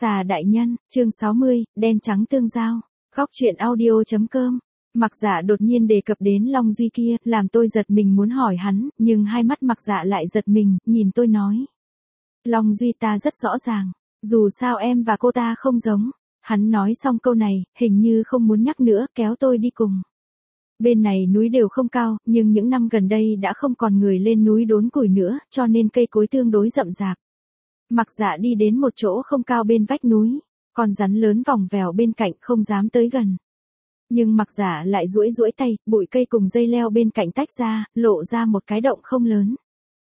Xà đại nhân, chương 60, đen trắng tương giao. Góc truyện audio.com. Mặc Dạ đột nhiên đề cập đến Long Duy kia, làm tôi giật mình muốn hỏi hắn, nhưng hai mắt Mặc Dạ lại giật mình, nhìn tôi nói. Long Duy ta rất rõ ràng, dù sao em và cô ta không giống. Hắn nói xong câu này, hình như không muốn nhắc nữa, kéo tôi đi cùng. Bên này núi đều không cao, nhưng những năm gần đây đã không còn người lên núi đốn củi nữa, cho nên cây cối tương đối rậm rạp. Mặc Dạ đi đến một chỗ không cao bên vách núi, con rắn lớn vòng vèo bên cạnh không dám tới gần. Nhưng Mặc Dạ lại duỗi duỗi tay, bụi cây cùng dây leo bên cạnh tách ra, lộ ra một cái động không lớn.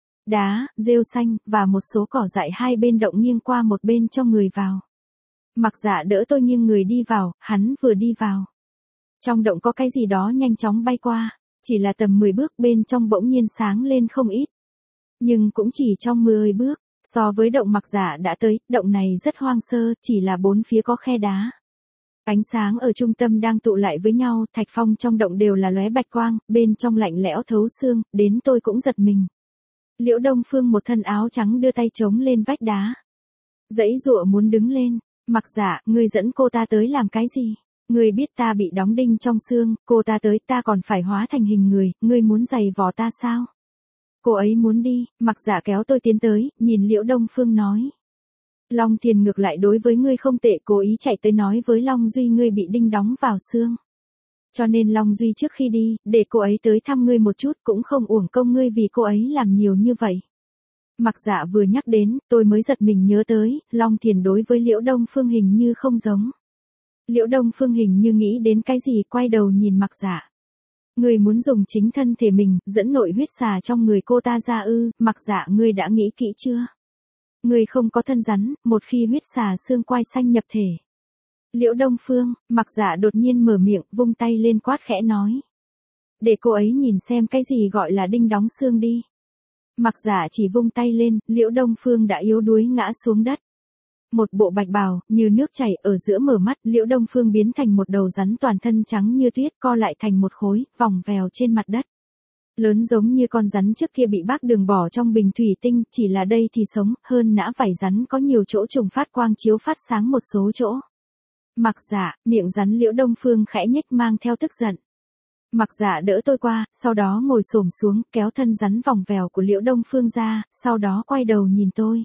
Đá, rêu xanh, và một số cỏ dại hai bên động nghiêng qua một bên cho người vào. Mặc Dạ đỡ tôi nghiêng người đi vào, hắn vừa đi vào. Trong động có cái gì đó nhanh chóng bay qua, chỉ là tầm 10 bước bên trong bỗng nhiên sáng lên không ít. Nhưng cũng chỉ trong 10 bước. So với động Mặc Dạ đã tới, động này rất hoang sơ, chỉ là bốn phía có khe đá. Ánh sáng ở trung tâm đang tụ lại với nhau, thạch phong trong động đều là lóe bạch quang, bên trong lạnh lẽo thấu xương, đến tôi cũng giật mình. Liễu Đông Phương một thân áo trắng đưa tay chống lên vách đá. Giãy giụa muốn đứng lên. Mặc Dạ, ngươi dẫn cô ta tới làm cái gì? Ngươi biết ta bị đóng đinh trong xương, cô ta tới ta còn phải hóa thành hình người, ngươi muốn giày vò ta sao? Cô ấy muốn đi, Mặc Dạ kéo tôi tiến tới, nhìn Liễu Đông Phương nói. Long Thiền ngược lại đối với ngươi không tệ, cố ý chạy tới nói với Long Duy ngươi bị đinh đóng vào xương. Cho nên Long Duy trước khi đi, để cô ấy tới thăm ngươi một chút cũng không uổng công ngươi vì cô ấy làm nhiều như vậy. Mặc Dạ vừa nhắc đến, tôi mới giật mình nhớ tới, Long Thiền đối với Liễu Đông Phương hình như không giống. Liễu Đông Phương hình như nghĩ đến cái gì, quay đầu nhìn Mặc Dạ. Ngươi muốn dùng chính thân thể mình, dẫn nội huyết xà trong người cô ta ra ư? Mặc Dạ, ngươi đã nghĩ kỹ chưa? Ngươi không có thân rắn, một khi huyết xà xương quai xanh nhập thể. Liễu Đông Phương, Mặc Dạ đột nhiên mở miệng, vung tay lên quát khẽ nói. Để cô ấy nhìn xem cái gì gọi là đinh đóng xương đi. Mặc Dạ chỉ vung tay lên, Liễu Đông Phương đã yếu đuối ngã xuống đất. Một bộ bạch bào, như nước chảy, ở giữa mở mắt, Liễu Đông Phương biến thành một đầu rắn toàn thân trắng như tuyết, co lại thành một khối, vòng vèo trên mặt đất. Lớn giống như con rắn trước kia bị bác Đường bỏ trong bình thủy tinh, chỉ là đây thì sống, hơn nã vảy rắn có nhiều chỗ trùng phát quang chiếu phát sáng một số chỗ. Mặc Dạ, miệng rắn Liễu Đông Phương khẽ nhếch mang theo tức giận. Mặc Dạ đỡ tôi qua, sau đó ngồi xổm xuống, kéo thân rắn vòng vèo của Liễu Đông Phương ra, sau đó quay đầu nhìn tôi.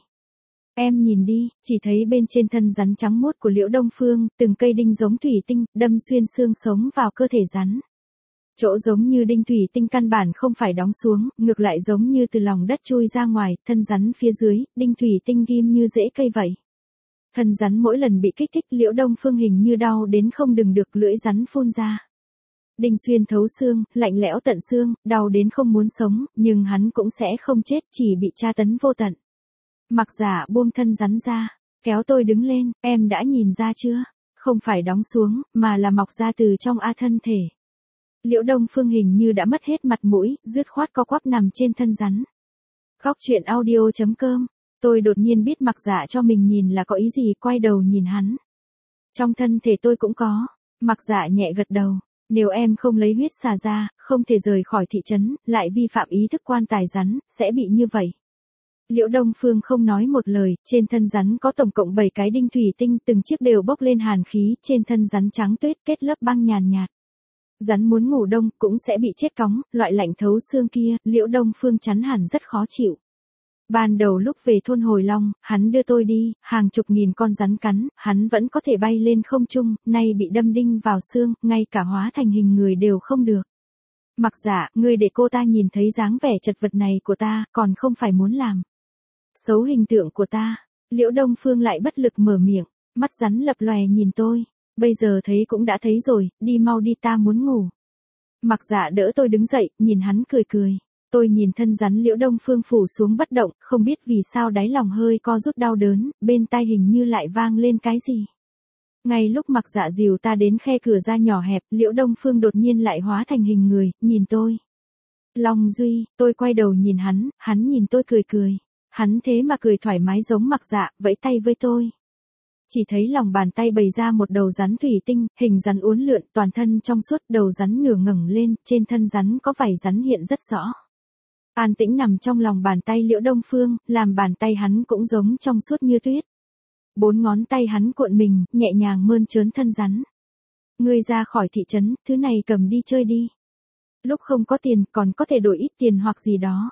Em nhìn đi, chỉ thấy bên trên thân rắn trắng muốt của Liễu Đông Phương, từng cây đinh giống thủy tinh, đâm xuyên xương sống vào cơ thể rắn. Chỗ giống như đinh thủy tinh căn bản không phải đóng xuống, ngược lại giống như từ lòng đất chui ra ngoài, thân rắn phía dưới, đinh thủy tinh ghim như rễ cây vậy. Thân rắn mỗi lần bị kích thích, Liễu Đông Phương hình như đau đến không đừng được, lưỡi rắn phun ra. Đinh xuyên thấu xương, lạnh lẽo tận xương, đau đến không muốn sống, nhưng hắn cũng sẽ không chết, chỉ bị tra tấn vô tận. Mặc Dạ buông thân rắn ra, kéo tôi đứng lên, em đã nhìn ra chưa? Không phải đóng xuống, mà là mọc ra từ trong thân thể. Liễu Đông Phương hình như đã mất hết mặt mũi, dứt khoát co quắp nằm trên thân rắn. Góc truyện audio.com. Tôi đột nhiên biết Mặc Dạ cho mình nhìn là có ý gì, quay đầu nhìn hắn. Trong thân thể tôi cũng có. Mặc Dạ nhẹ gật đầu. Nếu em không lấy huyết xà ra, không thể rời khỏi thị trấn, lại vi phạm ý thức quan tài rắn, sẽ bị như vậy. Liễu Đông Phương không nói một lời, trên thân rắn có tổng cộng 7 cái đinh thủy tinh, từng chiếc đều bốc lên hàn khí, trên thân rắn trắng tuyết kết lớp băng nhàn nhạt. Rắn muốn ngủ đông cũng sẽ bị chết cóng, loại lạnh thấu xương kia, Liễu Đông Phương chắn hẳn rất khó chịu. Ban đầu lúc về thôn Hồi Long, hắn đưa tôi đi, hàng chục nghìn con rắn cắn, hắn vẫn có thể bay lên không trung, nay bị đâm đinh vào xương, ngay cả hóa thành hình người đều không được. Mặc Dạ, ngươi để cô ta nhìn thấy dáng vẻ chật vật này của ta, còn không phải muốn làm xấu hình tượng của ta. Liễu Đông Phương lại bất lực mở miệng, mắt rắn lập lòe nhìn tôi. Bây giờ thấy cũng đã thấy rồi, đi mau đi, ta muốn ngủ. Mặc Dạ đỡ tôi đứng dậy, nhìn hắn cười cười. Tôi nhìn thân rắn Liễu Đông Phương phủ xuống bất động, không biết vì sao đáy lòng hơi co rút đau đớn, bên tai hình như lại vang lên cái gì. Ngay lúc Mặc Dạ dìu ta đến khe cửa ra nhỏ hẹp, Liễu Đông Phương đột nhiên lại hóa thành hình người, nhìn tôi. Long Duy, tôi quay đầu nhìn hắn nhìn tôi cười cười. Hắn thế mà cười thoải mái giống Mặc Dạ, vẫy tay với tôi. Chỉ thấy lòng bàn tay bày ra một đầu rắn thủy tinh, hình rắn uốn lượn, toàn thân trong suốt, đầu rắn nửa ngẩng lên, trên thân rắn có vảy rắn hiện rất rõ. An tĩnh nằm trong lòng bàn tay Liễu Đông Phương, làm bàn tay hắn cũng giống trong suốt như tuyết. 4 ngón tay hắn cuộn mình, nhẹ nhàng mơn trớn thân rắn. Ngươi ra khỏi thị trấn, thứ này cầm đi chơi đi. Lúc không có tiền còn có thể đổi ít tiền hoặc gì đó.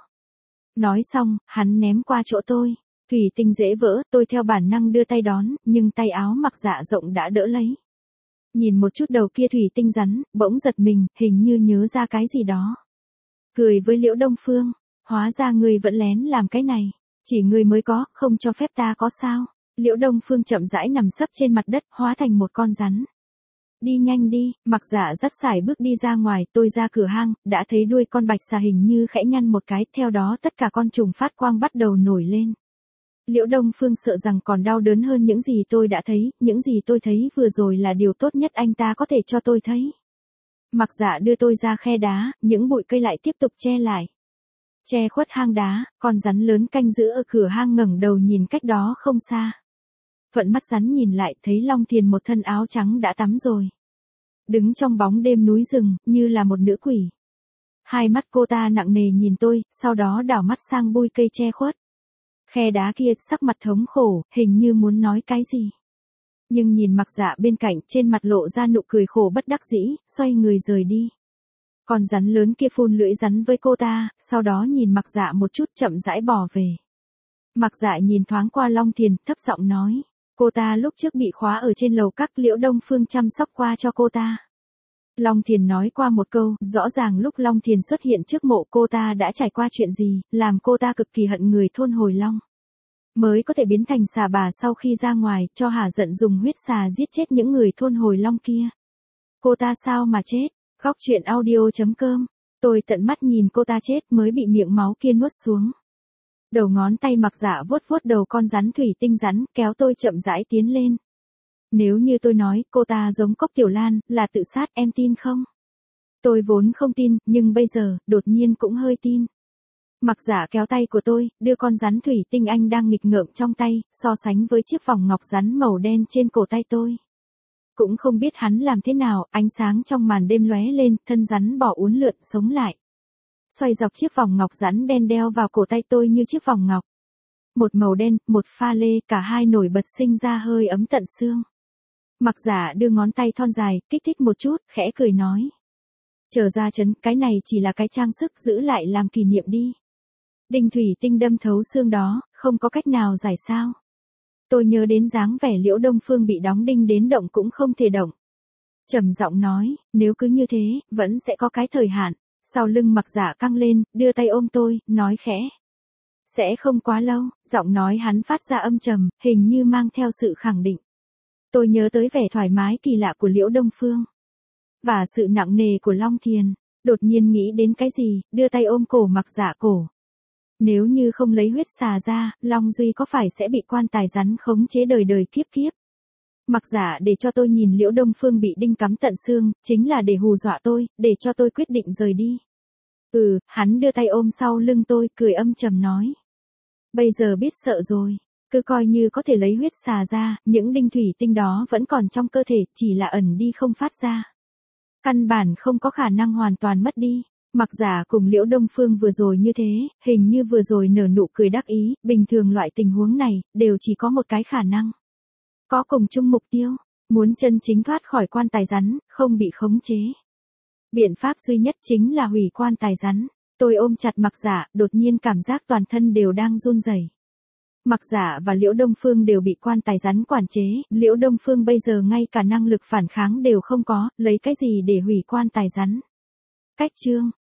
Nói xong, hắn ném qua chỗ tôi. Thủy tinh dễ vỡ, tôi theo bản năng đưa tay đón, nhưng tay áo mặc dạ rộng đã đỡ lấy. Nhìn một chút đầu kia thủy tinh rắn, bỗng giật mình, hình như nhớ ra cái gì đó. Cười với Liễu Đông Phương, hóa ra ngươi vẫn lén làm cái này. Chỉ ngươi mới có, không cho phép ta có sao. Liễu Đông Phương chậm rãi nằm sấp trên mặt đất, hóa thành một con rắn. Đi nhanh đi, mặc dạ dắt sải bước đi ra ngoài, tôi ra cửa hang, đã thấy đuôi con bạch xà hình như khẽ nhăn một cái, theo đó tất cả con trùng phát quang bắt đầu nổi lên. Liễu Đông Phương sợ rằng còn đau đớn hơn những gì tôi đã thấy, những gì tôi thấy vừa rồi là điều tốt nhất anh ta có thể cho tôi thấy. Mặc dạ đưa tôi ra khe đá, những bụi cây lại tiếp tục che lại. Che khuất hang đá, con rắn lớn canh giữ ở cửa hang ngẩng đầu nhìn cách đó không xa. Thuận mắt rắn nhìn lại thấy Long Thiền một thân áo trắng đã tắm rồi. Đứng trong bóng đêm núi rừng, như là một nữ quỷ. Hai mắt cô ta nặng nề nhìn tôi, sau đó đảo mắt sang bụi cây che khuất. Khe đá kia sắc mặt thống khổ, hình như muốn nói cái gì. Nhưng nhìn mặc dạ bên cạnh trên mặt lộ ra nụ cười khổ bất đắc dĩ, xoay người rời đi. Con rắn lớn kia phun lưỡi rắn với cô ta, sau đó nhìn mặc dạ một chút chậm rãi bỏ về. Mặc dạ nhìn thoáng qua Long Thiền, thấp giọng nói. Cô ta lúc trước bị khóa ở trên lầu các, Liễu Đông Phương chăm sóc qua cho cô ta. Long Thiền nói qua một câu, rõ ràng lúc Long Thiền xuất hiện trước mộ cô ta đã trải qua chuyện gì, làm cô ta cực kỳ hận người thôn Hồi Long. Mới có thể biến thành xà bà sau khi ra ngoài, cho hả giận dùng huyết xà giết chết những người thôn Hồi Long kia. Cô ta sao mà chết? Khóc chuyện audio.com. Tôi tận mắt nhìn cô ta chết mới bị miệng máu kia nuốt xuống. Đầu ngón tay mặc dạ vuốt vuốt đầu con rắn thủy tinh rắn, kéo tôi chậm rãi tiến lên. Nếu như tôi nói cô ta giống Cốc Tiểu Lan, là tự sát, em tin không? Tôi vốn không tin, nhưng bây giờ, đột nhiên cũng hơi tin. Mặc dạ kéo tay của tôi, đưa con rắn thủy tinh anh đang nghịch ngợm trong tay, so sánh với chiếc vòng ngọc rắn màu đen trên cổ tay tôi. Cũng không biết hắn làm thế nào, ánh sáng trong màn đêm lóe lên, thân rắn bỏ uốn lượn sống lại. Xoay dọc chiếc vòng ngọc rắn đen đeo vào cổ tay tôi như chiếc vòng ngọc. Một màu đen, một pha lê, cả hai nổi bật sinh ra hơi ấm tận xương. Mặc dạ đưa ngón tay thon dài, kích thích một chút, khẽ cười nói. Trở ra trấn, cái này chỉ là cái trang sức giữ lại làm kỷ niệm đi. Đinh thủy tinh đâm thấu xương đó, không có cách nào giải sao. Tôi nhớ đến dáng vẻ Liễu Đông Phương bị đóng đinh đến động cũng không thể động. Trầm giọng nói, nếu cứ như thế, vẫn sẽ có cái thời hạn. Sau lưng mặc dạ căng lên, đưa tay ôm tôi, nói khẽ. Sẽ không quá lâu, giọng nói hắn phát ra âm trầm, hình như mang theo sự khẳng định. Tôi nhớ tới vẻ thoải mái kỳ lạ của Liễu Đông Phương. Và sự nặng nề của Long Thiền. Đột nhiên nghĩ đến cái gì, đưa tay ôm cổ mặc dạ cổ. Nếu như không lấy huyết xà ra, Long Duy có phải sẽ bị quan tài rắn khống chế đời đời kiếp kiếp. Mặc dạ để cho tôi nhìn Liễu Đông Phương bị đinh cắm tận xương, chính là để hù dọa tôi, để cho tôi quyết định rời đi. Hắn đưa tay ôm sau lưng tôi, cười âm trầm nói. Bây giờ biết sợ rồi, cứ coi như có thể lấy huyết xà ra, những đinh thủy tinh đó vẫn còn trong cơ thể, chỉ là ẩn đi không phát ra. Căn bản không có khả năng hoàn toàn mất đi. Mặc dạ cùng Liễu Đông Phương vừa rồi như thế, hình như vừa rồi nở nụ cười đắc ý, bình thường loại tình huống này, đều chỉ có một cái khả năng. Có cùng chung mục tiêu, muốn chân chính thoát khỏi quan tài rắn, không bị khống chế. Biện pháp duy nhất chính là hủy quan tài rắn. Tôi ôm chặt mặc dạ, đột nhiên cảm giác toàn thân đều đang run rẩy. Mặc dạ và Liễu Đông Phương đều bị quan tài rắn quản chế, Liễu Đông Phương bây giờ ngay cả năng lực phản kháng đều không có, lấy cái gì để hủy quan tài rắn. Cách chương